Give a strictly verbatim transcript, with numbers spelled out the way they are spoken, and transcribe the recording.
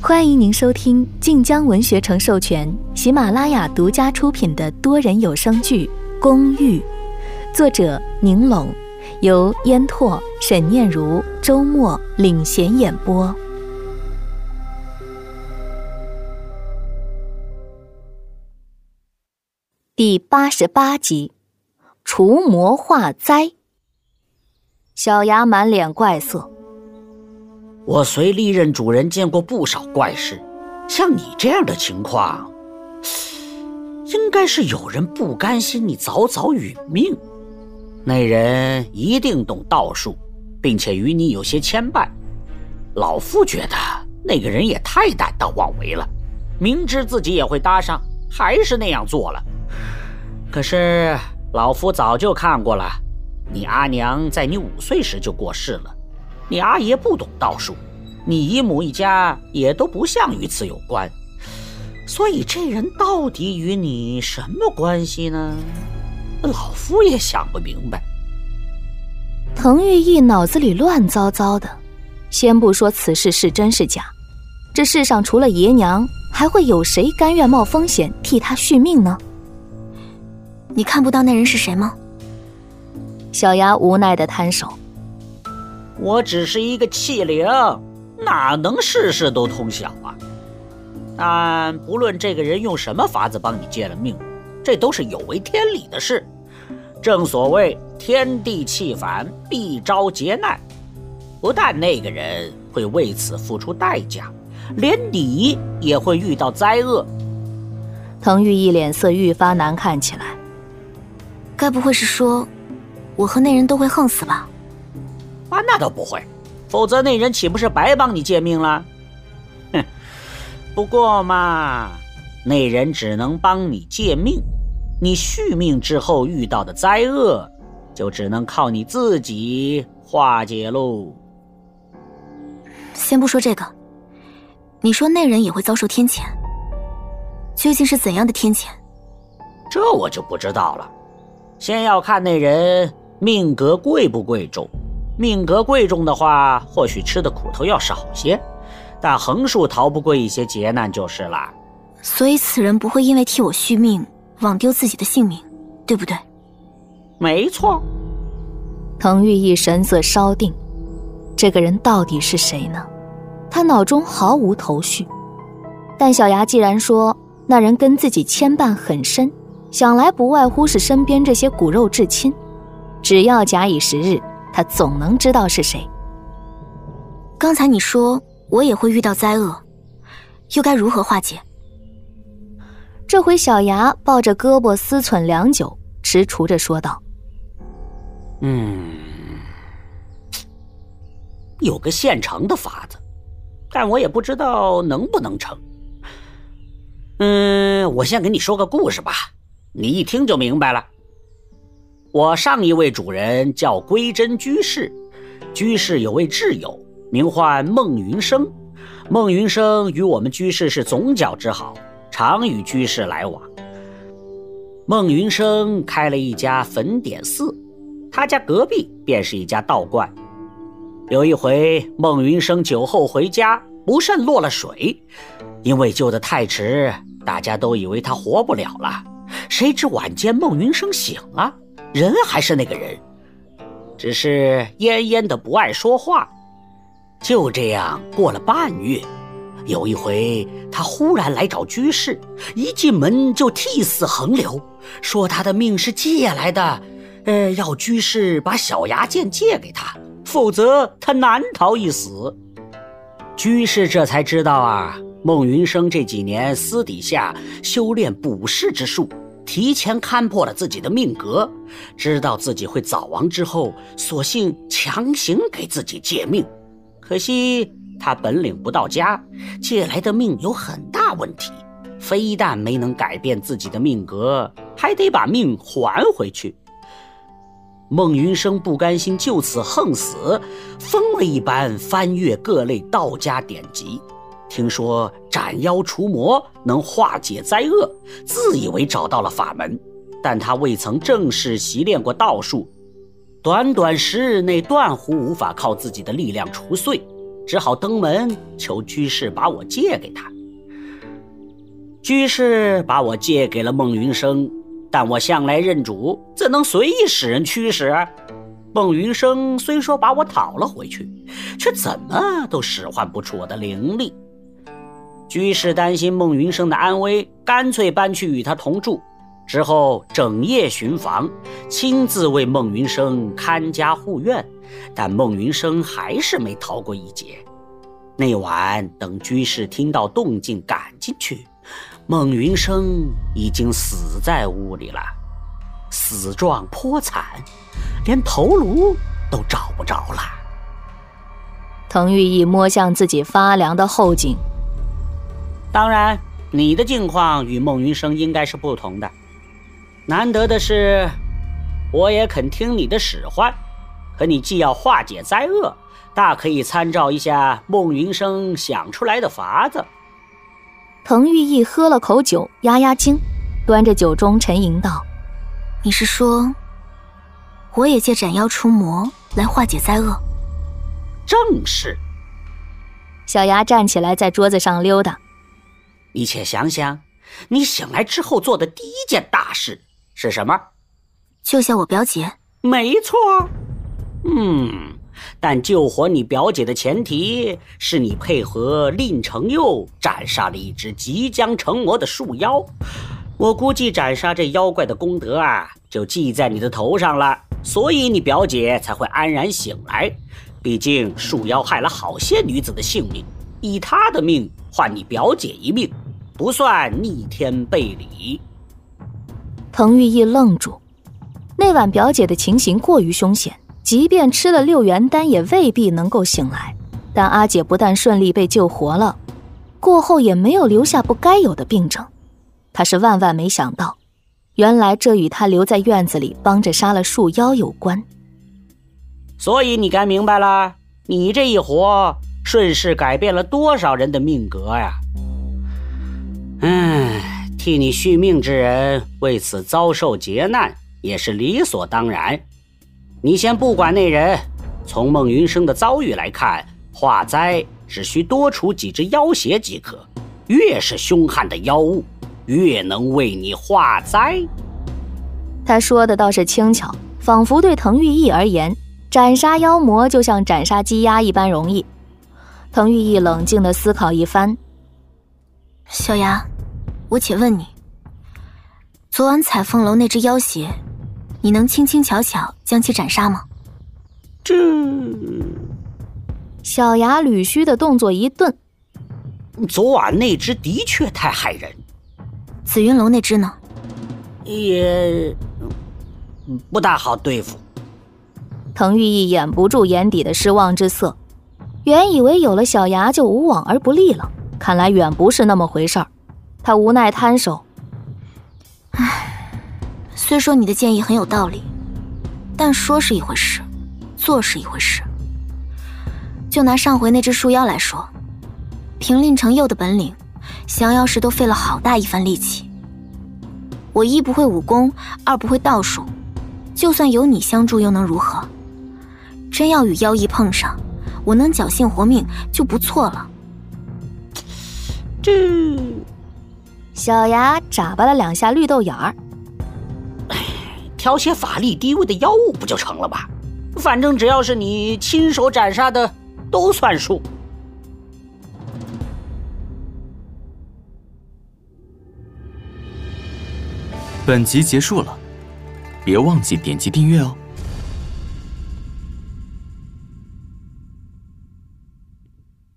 欢迎您收听晋江文学城授权、喜马拉雅独家出品的多人有声剧《公寓》，作者宁拢，由烟拓、沈念如、周末领衔演播。第八十八集，除魔化灾。小牙满脸怪色。 我随历任主人见过不少怪事，像你这样的情况，应该是有人不甘心你早早殒命。那人一定懂道术，并且与你有些牵绊。老夫觉得那个人也太胆大妄为了，明知自己也会搭上，还是那样做了。可是老夫早就看过了，你阿娘在你五岁时就过世了，你阿爷不懂道术，你姨母一家也都不像与此有关，所以这人到底与你什么关系呢？老夫也想不明白。 滕玉义脑子里乱糟糟的，先不说此事是真是假，这世上除了爷娘，还会有谁甘愿冒风险替他续命呢？ 你看不到那人是谁吗？ 小牙无奈地摊手。 我只是一个器灵，哪能事事都通晓啊？但不论这个人用什么法子帮你借了命，这都是有违天理的事。正所谓天地气反，必招劫难。不但那个人会为此付出代价，连你也会遇到灾厄。 滕玉义脸色愈发难看起来。 该不会是说我和那人都会横死吧？ 啊，那倒不会，否则那人岂不是白帮你借命了？哼，不过嘛，那人只能帮你借命，你续命之后遇到的灾厄，就只能靠你自己化解喽。 先不说这个，你说那人也会遭受天谴，究竟是怎样的天谴？ 这我就不知道了，先要看那人命格贵不贵重。命格贵重的话，或许吃的苦头要少些，但横竖逃不过一些劫难就是了。 所以此人不会因为替我续命枉丢自己的性命，对不对？ 没错。 滕玉义神色稍定，这个人到底是谁呢？他脑中毫无头绪。但小牙既然说那人跟自己牵绊很深，想来不外乎是身边这些骨肉至亲，只要假以时日，他总能知道是谁。 刚才你说我也会遇到灾厄，又该如何化解？ 这回小牙抱着胳膊思忖良久，踟蹰着说道： 嗯，有个现成的法子，但我也不知道能不能成。嗯，我先给你说个故事吧，你一听就明白了。我上一位主人叫归真居士，居士有位挚友，名唤孟云生。孟云生与我们居士是总角之好，常与居士来往。孟云生开了一家粉点寺，他家隔壁便是一家道观。有一回，孟云生酒后回家，不慎落了水，因为救得太迟，大家都以为他活不了了。谁知晚间孟云生醒了，人还是那个人，只是奄奄的不爱说话。就这样过了半月，有一回他忽然来找居士，一进门就涕泗横流，说他的命是借来的，呃，要居士把小牙剑借给他，否则他难逃一死。居士这才知道啊，孟云生这几年私底下修炼卜筮之术，提前看破了自己的命格，知道自己会早亡之后，索性强行给自己借命。可惜他本领不到家，借来的命有很大问题，非但没能改变自己的命格，还得把命还回去。孟云生不甘心就此横死，疯了一般翻阅各类道家典籍，听说斩妖除魔能化解灾厄，自以为找到了法门，但他未曾正式习练过道术，短短十日内断乎无法靠自己的力量除祟。 只好登门求居士把我借给他。居士把我借给了孟云生，但我向来认主，怎能随意使人驱使？孟云生虽说把我讨了回去，却怎么都使唤不出我的灵力。居士担心孟云生的安危，干脆搬去与他同住，之后整夜巡防，亲自为孟云生看家护院，但孟云生还是没逃过一劫。那晚等居士听到动静赶进去，孟云生已经死在屋里了，死状颇惨，连头颅都找不着了。 滕玉义摸向自己发凉的后颈。 当然，你的境况与孟云生应该是不同的。难得的是，我也肯听你的使唤，可你既要化解灾厄，大可以参照一下孟云生想出来的法子。 滕玉义喝了口酒，压压惊，端着酒盅沉吟道： 你是说我也借斩妖除魔来化解灾厄？ 正是。 小牙站起来在桌子上溜达。 你且想想，你醒来之后做的第一件大事是什么？ 救下我表姐。 没错。嗯，但救活你表姐的前提是你配合令成佑斩杀了一只即将成魔的树妖。我估计斩杀这妖怪的功德啊，就记在你的头上了，所以你表姐才会安然醒来。毕竟树妖害了好些女子的性命，以她的命换你表姐一命，不算逆天背礼。 滕玉义愣住，那晚表姐的情形过于凶险，即便吃了六元丹也未必能够醒来。但阿姐不但顺利被救活了，过后也没有留下不该有的病症。他是万万没想到，原来这与他留在院子里帮着杀了树妖有关。 所以你该明白了，你这一活顺势改变了多少人的命格呀！唉，替你续命之人为此遭受劫难，也是理所当然。你先不管那人，从孟云生的遭遇来看，化灾只需多除几只妖邪即可，越是凶悍的妖物，越能为你化灾。 他说的倒是轻巧，仿佛对滕玉义而言，斩杀妖魔就像斩杀鸡鸭一般容易。滕玉义冷静地思考一番。 小牙，我且问你，昨晚彩凤楼那只妖邪，你能轻轻巧巧将其斩杀吗？ 这…… 小牙捋须的动作一顿。 昨晚那只的确太害人。 紫云楼那只呢？ 也不大好对付。 滕玉义掩不住眼底的失望之色，原以为有了小牙就无往而不利了，看来远不是那么回事儿。他无奈摊手。 唉，虽说你的建议很有道理，但说是一回事，做是一回事。就拿上回那只树妖来说，凭令成佑的本领，降妖时都费了好大一番力气。我一不会武功，二不会道术，就算有你相助又能如何？真要与妖异碰上，我能侥幸活命就不错了。 这…… 小牙眨巴了两下绿豆眼儿。 挑些法力低微的妖物不就成了吧？反正只要是你亲手斩杀的，都算数。 本集结束了，别忘记点击订阅哦。